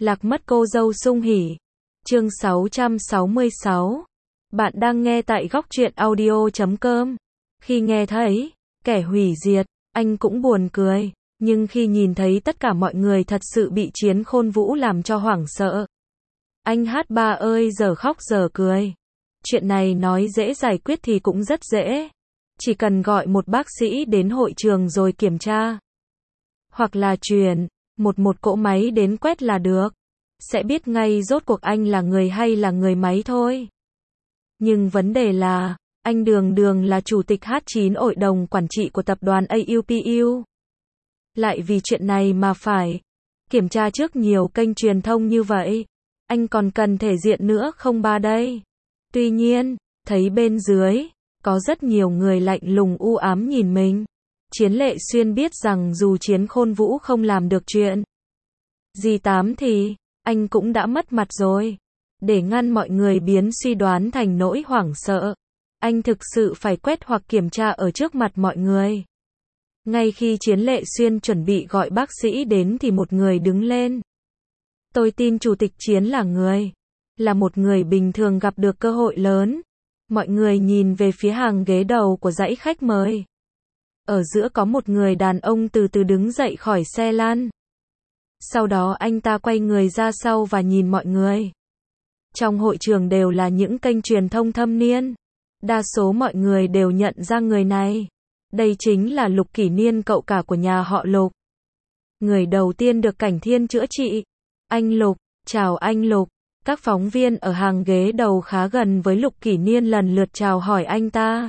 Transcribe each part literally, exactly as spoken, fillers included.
Lạc mất cô dâu sung hỉ. Chương sáu trăm sáu mươi sáu. Bạn đang nghe tại góc truyện audio chấm com. Khi nghe thấy kẻ hủy diệt, anh cũng buồn cười, nhưng khi nhìn thấy tất cả mọi người thật sự bị Chiến Khôn Vũ làm cho hoảng sợ, anh hát ba ơi giờ khóc giờ cười. Chuyện này nói dễ giải quyết thì cũng rất dễ. Chỉ cần gọi một bác sĩ đến hội trường rồi kiểm tra. Hoặc là chuyển một một cỗ máy đến quét là được. Sẽ biết ngay rốt cuộc anh là người hay là người máy thôi. Nhưng vấn đề là, anh đường đường là chủ tịch hát chín hội đồng quản trị của tập đoàn a u pê u. Lại vì chuyện này mà phải kiểm tra trước nhiều kênh truyền thông như vậy. Anh còn cần thể diện nữa không ba đây? Tuy nhiên, thấy bên dưới, có rất nhiều người lạnh lùng u ám nhìn mình. Chiến Lệ Xuyên biết rằng dù Chiến Khôn Vũ không làm được chuyện gì tám thì, anh cũng đã mất mặt rồi. Để ngăn mọi người biến suy đoán thành nỗi hoảng sợ, anh thực sự phải quét hoặc kiểm tra ở trước mặt mọi người. Ngay khi Chiến Lệ Xuyên chuẩn bị gọi bác sĩ đến thì một người đứng lên. Tôi tin Chủ tịch Chiến là người, là một người bình thường gặp được cơ hội lớn. Mọi người nhìn về phía hàng ghế đầu của dãy khách mời. Ở giữa có một người đàn ông từ từ đứng dậy khỏi xe lăn. Sau đó anh ta quay người ra sau và nhìn mọi người. Trong hội trường đều là những kênh truyền thông thâm niên. Đa số mọi người đều nhận ra người này. Đây chính là Lục Kỷ Niên, cậu cả của nhà họ Lục. Người đầu tiên được Cảnh Thiên chữa trị. Anh Lục, chào anh Lục. Các phóng viên ở hàng ghế đầu khá gần với Lục Kỷ Niên lần lượt chào hỏi anh ta.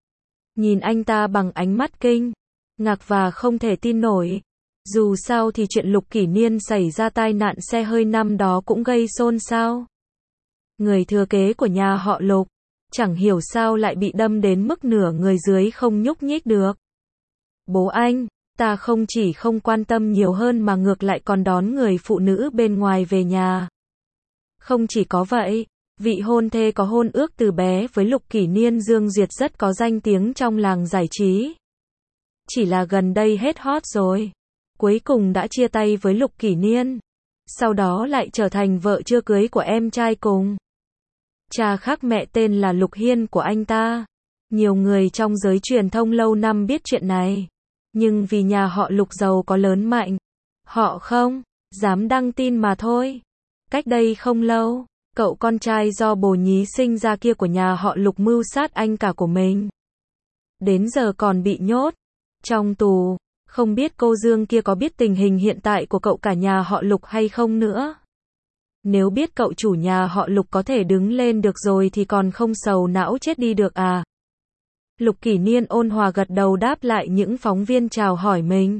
Nhìn anh ta bằng ánh mắt kinh ngạc và không thể tin nổi. Dù sao thì chuyện Lục Kỷ Niên xảy ra tai nạn xe hơi năm đó cũng gây xôn xao. Người thừa kế của nhà họ Lục, chẳng hiểu sao lại bị đâm đến mức nửa người dưới không nhúc nhích được. Bố anh, ta không chỉ không quan tâm nhiều hơn mà ngược lại còn đón người phụ nữ bên ngoài về nhà. Không chỉ có vậy, vị hôn thê có hôn ước từ bé với Lục Kỷ Niên Dương Duyệt rất có danh tiếng trong làng giải trí. Chỉ là gần đây hết hot rồi. Cuối cùng đã chia tay với Lục Kỷ Niên. Sau đó lại trở thành vợ chưa cưới của em trai cùng cha khác mẹ tên là Lục Hiên của anh ta. Nhiều người trong giới truyền thông lâu năm biết chuyện này. Nhưng vì nhà họ Lục giàu có lớn mạnh, họ không dám đăng tin mà thôi. Cách đây không lâu, cậu con trai do bồ nhí sinh ra kia của nhà họ Lục mưu sát anh cả của mình. Đến giờ còn bị nhốt trong tù. Không biết cô Dương kia có biết tình hình hiện tại của cậu cả nhà họ Lục hay không nữa. Nếu biết cậu chủ nhà họ Lục có thể đứng lên được rồi thì còn không sầu não chết đi được à. Lục Kỷ Niên ôn hòa gật đầu đáp lại những phóng viên chào hỏi mình.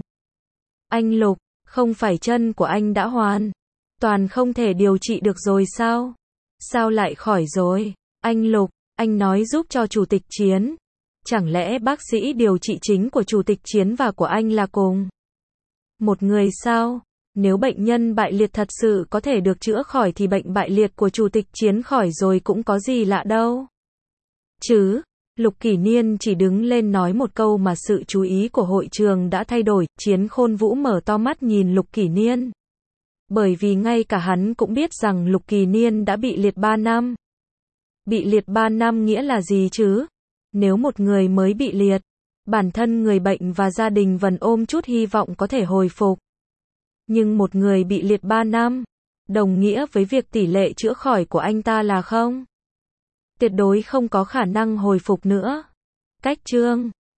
Anh Lục, không phải chân của anh đã hoàn toàn không thể điều trị được rồi sao? Sao lại khỏi rồi? Anh Lục, anh nói giúp cho Chủ tịch Chiến. Chẳng lẽ bác sĩ điều trị chính của Chủ tịch Chiến và của anh là cùng một người sao? Nếu bệnh nhân bại liệt thật sự có thể được chữa khỏi thì bệnh bại liệt của Chủ tịch Chiến khỏi rồi cũng có gì lạ đâu. Chứ, Lục Kỷ Niên chỉ đứng lên nói một câu mà sự chú ý của hội trường đã thay đổi. Chiến Khôn Vũ mở to mắt nhìn Lục Kỷ Niên. Bởi vì ngay cả hắn cũng biết rằng Lục Kỷ Niên đã bị liệt ba năm. Bị liệt ba năm nghĩa là gì chứ? Nếu một người mới bị liệt, bản thân người bệnh và gia đình vẫn ôm chút hy vọng có thể hồi phục. Nhưng một người bị liệt ba năm, đồng nghĩa với việc tỷ lệ chữa khỏi của anh ta là không. Tuyệt đối không có khả năng hồi phục nữa. Cách chương